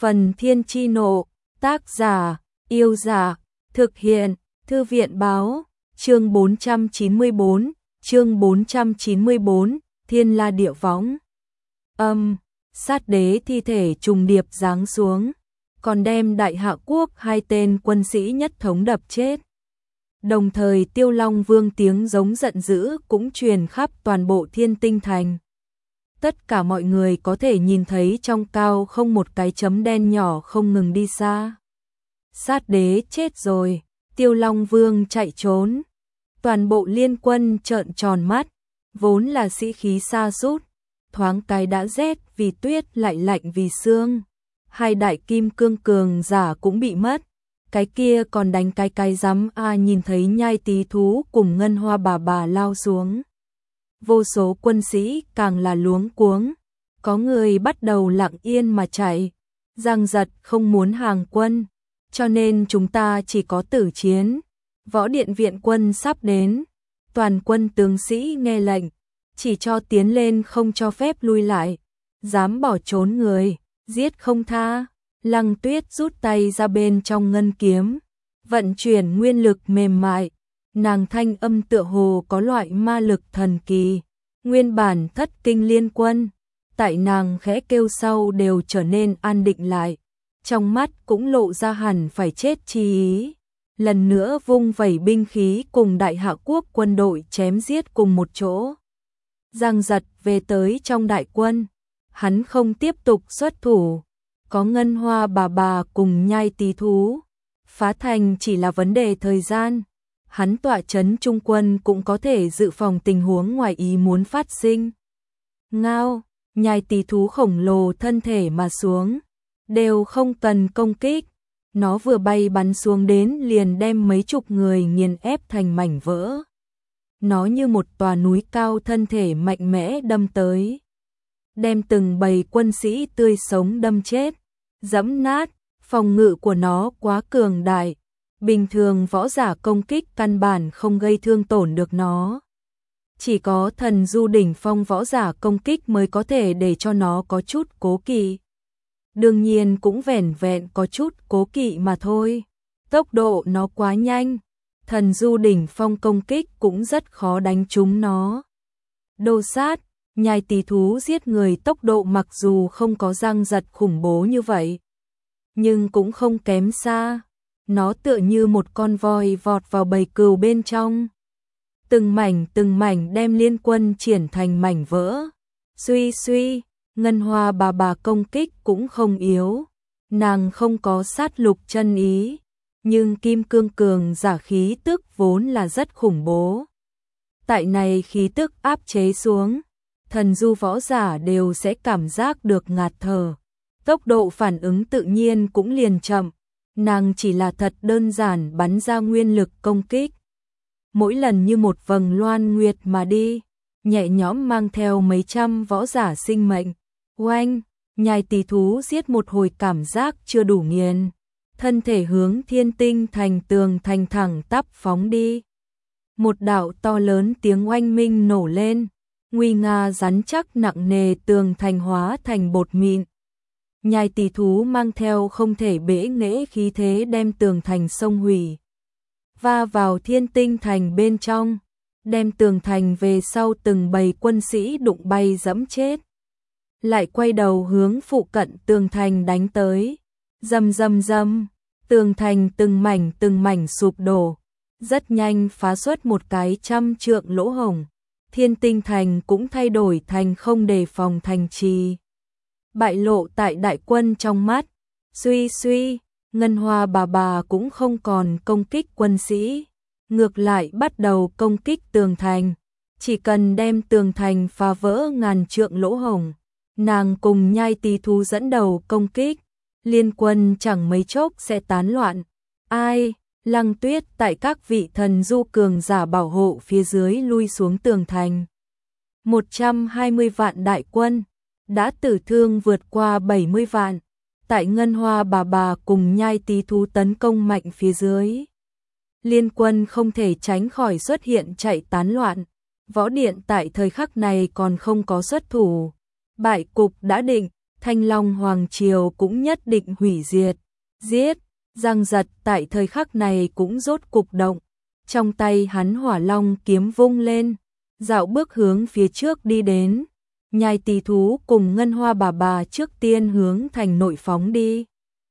Phần Thiên Chi Nộ, tác giả, Yêu Giả, thực hiện, Thư viện Báo, chương 494, Thiên La Địa Võng. Sát đế thi thể trùng điệp giáng xuống, còn đem Đại Hạ Quốc 2 tên quân sĩ nhất thống đập chết. Đồng thời Tiêu Long Vương tiếng giống giận dữ cũng truyền khắp toàn bộ Thiên Tinh Thành. Tất cả mọi người có thể nhìn thấy trong cao không một cái chấm đen nhỏ không ngừng đi xa. Sát đế chết rồi, Tiêu Long Vương chạy trốn. Toàn bộ liên quân trợn tròn mắt, vốn là sĩ khí sa sút, thoáng cái đã rét vì tuyết lại lạnh vì sương. 2 đại kim cương cường giả cũng bị mất. Cái kia còn đánh cái rắm nhìn thấy Nhai Tí Thú cùng Ngân Hoa bà lao xuống. Vô số quân sĩ càng là luống cuống, có người bắt đầu lặng yên mà chạy, giằng giật không muốn hàng quân, cho nên chúng ta chỉ có tử chiến. Võ Điện viện quân sắp đến, toàn quân tướng sĩ nghe lệnh, chỉ cho tiến lên không cho phép lui lại, dám bỏ trốn người, giết không tha. Lăng Tuyết rút tay ra bên trong ngân kiếm, vận chuyển nguyên lực mềm mại, nàng thanh âm tựa hồ có loại ma lực thần kỳ, nguyên bản thất kinh liên quân, tại nàng khẽ kêu sau đều trở nên an định lại, trong mắt cũng lộ ra hẳn phải chết chi ý, lần nữa vung vẩy binh khí cùng Đại Hạ Quốc quân đội chém giết cùng một chỗ. Giang giật về tới trong đại quân, hắn không tiếp tục xuất thủ, có Ngân Hoa bà cùng Nhai Tí Thú, phá thành chỉ là vấn đề thời gian. Hắn tọa trấn trung quân cũng có thể dự phòng tình huống ngoài ý muốn phát sinh. Ngao, Nhai Tí Thú khổng lồ thân thể mà xuống, đều không cần công kích, nó vừa bay bắn xuống đến liền đem mấy chục người nghiền ép thành mảnh vỡ. Nó như một tòa núi cao thân thể mạnh mẽ đâm tới, đem từng bầy quân sĩ tươi sống đâm chết, dẫm nát. Phòng ngự của nó quá cường đại, bình thường võ giả công kích căn bản không gây thương tổn được nó. Chỉ có thần du đỉnh phong võ giả công kích mới có thể để cho nó có chút cố kỵ. Đương nhiên cũng vẻn vẹn có chút cố kỵ mà thôi. Tốc độ nó quá nhanh, thần du đỉnh phong công kích cũng rất khó đánh trúng nó. Đồ sát, Nhai Tí Thú giết người tốc độ mặc dù không có Giang Giật khủng bố như vậy, nhưng cũng không kém xa. Nó tựa như một con voi vọt vào bầy cừu bên trong, từng mảnh đem liên quân triển thành mảnh vỡ. Suy, Ngân Hoa bà công kích cũng không yếu, nàng không có sát lục chân ý, nhưng kim cương cường giả khí tức vốn là rất khủng bố. Tại này khí tức áp chế xuống, thần du võ giả đều sẽ cảm giác được ngạt thở. Tốc độ phản ứng tự nhiên cũng liền chậm, nàng chỉ là thật đơn giản bắn ra nguyên lực công kích. Mỗi lần như một vầng loan nguyệt mà đi, nhẹ nhõm mang theo mấy trăm võ giả sinh mệnh. Oanh, Nhai Tí Thú giết một hồi cảm giác chưa đủ nghiền, thân thể hướng Thiên Tinh Thành tường thành thẳng tắp phóng đi. Một đạo to lớn tiếng oanh minh nổ lên, nguy nga rắn chắc nặng nề tường thành hóa thành bột mịn. Nhai Tí Thú mang theo không thể bẽ nghễ khí thế đem tường thành xông hủy, va vào Thiên Tinh Thành bên trong, đem tường thành về sau từng bầy quân sĩ đụng bay dẫm chết. Lại quay đầu hướng phụ cận tường thành đánh tới, rầm, tường thành từng mảnh sụp đổ, rất nhanh phá xuất một cái 100 trượng lỗ hổng. Thiên Tinh Thành cũng thay đổi thành không đề phòng thành trì, bại lộ tại đại quân trong mắt. Suy, Ngân Hoa bà cũng không còn công kích quân sĩ, ngược lại bắt đầu công kích tường thành. Chỉ cần đem tường thành phá vỡ ngàn trượng lỗ hổng, nàng cùng Nhai Tí Thú dẫn đầu công kích, liên quân chẳng mấy chốc sẽ tán loạn. Lăng Tuyết tại các vị thần du cường giả bảo hộ phía dưới lui xuống tường thành. 120 vạn đại quân, đã tử thương vượt qua 70 vạn, tại Ngân Hoa bà cùng Nhai Tí Thú tấn công mạnh phía dưới. Liên quân không thể tránh khỏi xuất hiện chạy tán loạn, võ điện tại thời khắc này còn không có xuất thủ. Bại cục đã định, Thanh Long Hoàng Triều cũng nhất định hủy diệt. Giết! Giang Giật tại thời khắc này cũng rốt cục động. Trong tay hắn Hỏa Long kiếm vung lên, dạo bước hướng phía trước đi đến. Nhai Tỳ thú cùng Ngân Hoa bà trước tiên hướng thành nội phóng đi.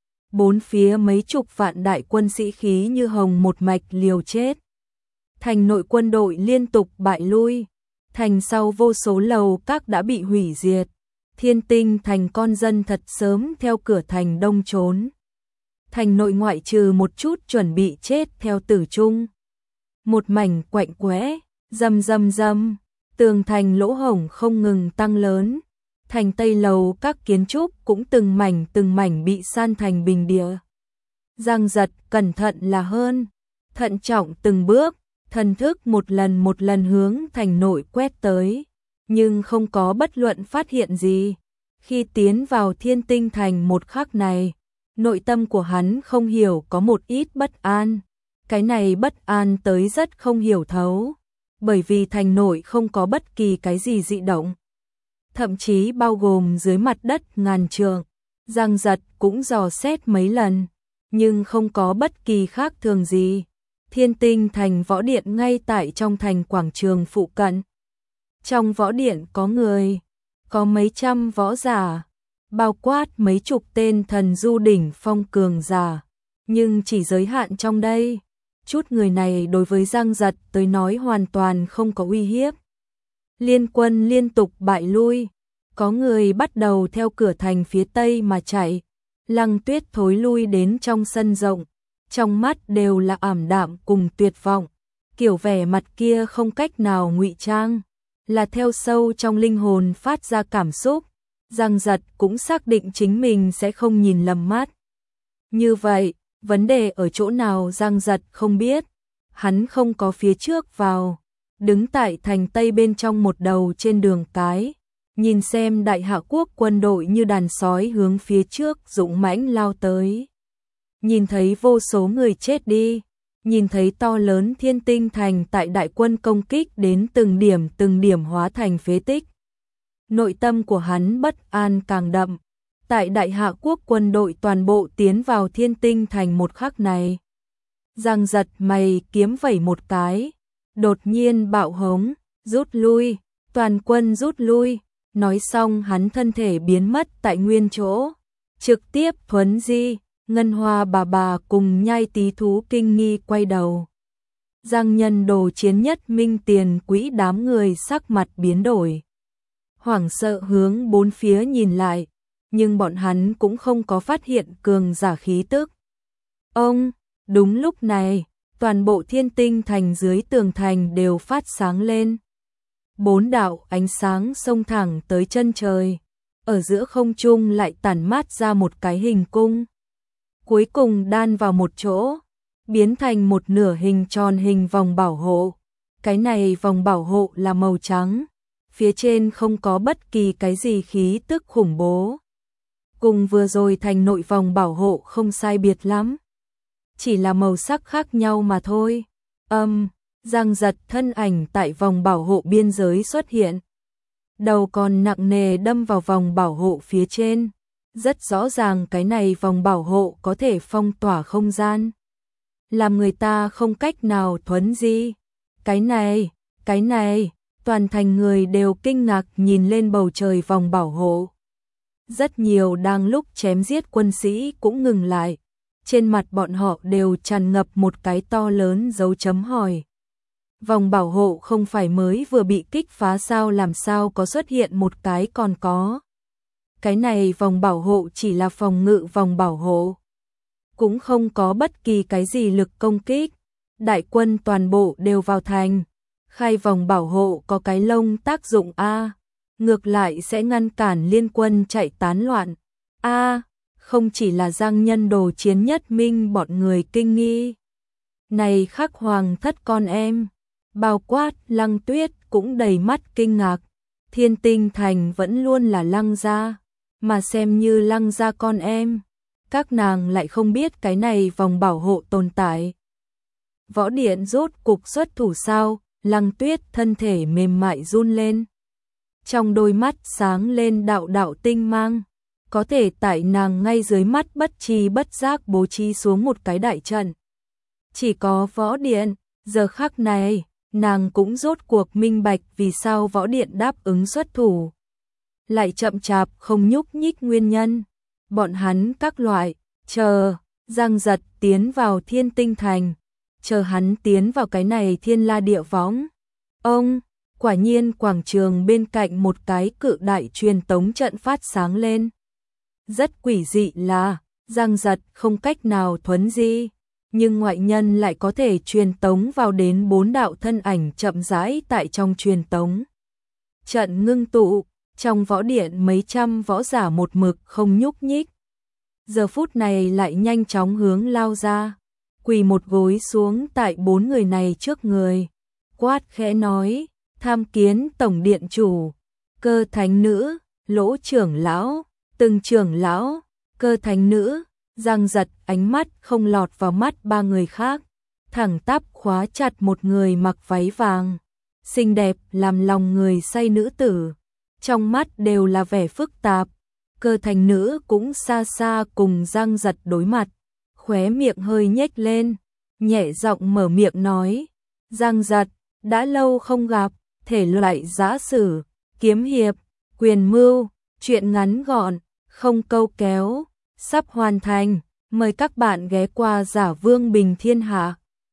Bốn phía mấy chục vạn đại quân sĩ khí như hồng một mạch liều chết. Thành nội quân đội liên tục bại lui. Thành sau vô số lầu các đã bị hủy diệt. Thiên Tinh thành con dân thật sớm theo cửa thành đông trốn. Thành nội ngoại trừ một chút chuẩn bị chết theo tử trung. Một mảnh quạnh quẽ, rầm rầm rầm, tường thành lỗ hổng không ngừng tăng lớn. Thành Tây lầu các kiến trúc cũng từng mảnh bị san thành bình địa. Giang Giật cẩn thận là hơn, thận trọng từng bước, thần thức một lần hướng thành nội quét tới, nhưng không có bất luận phát hiện gì. Khi tiến vào Thiên Tinh thành một khắc này, nội tâm của hắn không hiểu có một ít bất an. Cái này bất an tới rất không hiểu thấu, bởi vì thành nội không có bất kỳ cái gì dị động. Thậm chí bao gồm dưới mặt đất ngàn trượng, Giang Giật cũng dò xét mấy lần, nhưng không có bất kỳ khác thường gì. Thiên Tinh thành võ điện ngay tại trong thành quảng trường phụ cận. Trong võ điện có người, có mấy trăm võ giả, bao quát mấy chục tên thần du đỉnh phong cường giả, nhưng chỉ giới hạn trong đây. Chút người này đối với Giang Giật tới nói hoàn toàn không có uy hiếp. Liên quân liên tục bại lui, có người bắt đầu theo cửa thành phía tây mà chạy. Lăng Tuyết thối lui đến trong sân rộng, trong mắt đều là ảm đạm cùng tuyệt vọng. Kiểu vẻ mặt kia không cách nào ngụy trang, là theo sâu trong linh hồn phát ra cảm xúc. Giang Giật cũng xác định chính mình sẽ không nhìn lầm mắt. Như vậy, vấn đề ở chỗ nào Giang Giật không biết. Hắn không có phía trước vào, đứng tại thành Tây bên trong một đầu trên đường cái, nhìn xem Đại Hạ quốc quân đội như đàn sói hướng phía trước dũng mãnh lao tới. Nhìn thấy vô số người chết đi, nhìn thấy to lớn Thiên Tinh thành tại đại quân công kích đến từng điểm hóa thành phế tích. Nội tâm của hắn bất an càng đậm. Tại Đại Hạ quốc quân đội toàn bộ tiến vào Thiên Tinh thành một khắc này, Giang Giật mày kiếm vẩy một cái, đột nhiên bạo hống, rút lui, toàn quân rút lui. Nói xong hắn thân thể biến mất tại nguyên chỗ, trực tiếp thuấn di. Ngân Hoa bà cùng Nhai Tỳ thú kinh nghi quay đầu. Giang Nhân Đồ Chiến Nhất Minh Tiền Quỹ đám người sắc mặt biến đổi, hoảng sợ hướng bốn phía nhìn lại, nhưng bọn hắn cũng không có phát hiện cường giả khí tức. Đúng lúc này, toàn bộ Thiên Tinh thành dưới tường thành đều phát sáng lên. 4 đạo ánh sáng xông thẳng tới chân trời, ở giữa không trung lại tản mát ra một cái hình cung. Cuối cùng đan vào một chỗ, biến thành một nửa hình tròn hình vòng bảo hộ. Cái này vòng bảo hộ là màu trắng, phía trên không có bất kỳ cái gì khí tức khủng bố. Cùng vừa rồi thành nội vòng bảo hộ không sai biệt lắm, chỉ là màu sắc khác nhau mà thôi. Giang Giật thân ảnh tại vòng bảo hộ biên giới xuất hiện, đầu còn nặng nề đâm vào vòng bảo hộ phía trên. Rất rõ ràng cái này vòng bảo hộ có thể phong tỏa không gian, làm người ta không cách nào thuấn di. Cái này, toàn thành người đều kinh ngạc nhìn lên bầu trời vòng bảo hộ. Rất nhiều đang lúc chém giết quân sĩ cũng ngừng lại, trên mặt bọn họ đều tràn ngập một cái to lớn dấu chấm hỏi. Vòng bảo hộ không phải mới vừa bị kích phá sao, làm sao có xuất hiện một cái còn có. Cái này vòng bảo hộ chỉ là phòng ngự vòng bảo hộ, cũng không có bất kỳ cái gì lực công kích. Đại quân toàn bộ đều vào thành, khai vòng bảo hộ có cái lông tác dụng A, ngược lại sẽ ngăn cản liên quân chạy tán loạn. Không chỉ là Giang Nhân Đồ Chiến Nhất Minh bọn người kinh nghi. Này Khắc Hoàng thất con em, bao quát Lăng Tuyết cũng đầy mắt kinh ngạc. Thiên Tinh thành vẫn luôn là Lăng gia, mà xem như Lăng gia con em, các nàng lại không biết cái này vòng bảo hộ tồn tại. Võ điện rốt cục xuất thủ sao? Lăng Tuyết thân thể mềm mại run lên, trong đôi mắt sáng lên đạo đạo tinh mang. có thể tại nàng ngay dưới mắt bất tri bất giác bố trí xuống một cái đại trận. Chỉ có Võ Điện, giờ khắc này, nàng cũng rốt cuộc minh bạch vì sao Võ Điện đáp ứng xuất thủ. Lại chậm chạp không nhúc nhích nguyên nhân. Bọn hắn các loại, chờ, Giang Giật tiến vào Thiên Tinh Thành, chờ hắn tiến vào cái này Thiên La Địa Võng. Ông, quả nhiên quảng trường bên cạnh một cái cự đại truyền tống trận phát sáng lên. Rất quỷ dị là, Giang Giật không cách nào thuấn di, nhưng ngoại nhân lại có thể truyền tống vào đến 4 đạo thân ảnh chậm rãi tại trong truyền tống trận ngưng tụ, trong võ điện mấy trăm võ giả một mực không nhúc nhích. Giờ phút này lại nhanh chóng hướng lao ra, quỳ một gối xuống tại 4 người này trước người, quát khẽ nói: "Tham kiến tổng điện chủ, Cơ thánh nữ, Lỗ trưởng lão, từng trưởng lão, Cơ thánh nữ." Giang Giật ánh mắt không lọt vào mắt 3 người khác, thẳng tắp khóa chặt một người mặc váy vàng, xinh đẹp làm lòng người say nữ tử, trong mắt đều là vẻ phức tạp. Cơ thánh nữ cũng xa xa cùng Giang Giật đối mặt, khóe miệng hơi nhếch lên, nhẹ giọng mở miệng nói: "Giang Giật, đã lâu không gặp, thể loại giã sử, kiếm hiệp, quyền mưu, truyện ngắn gọn, không câu kéo, sắp hoàn thành, mời các bạn ghé qua Giả Vương Bình Thiên Hạ."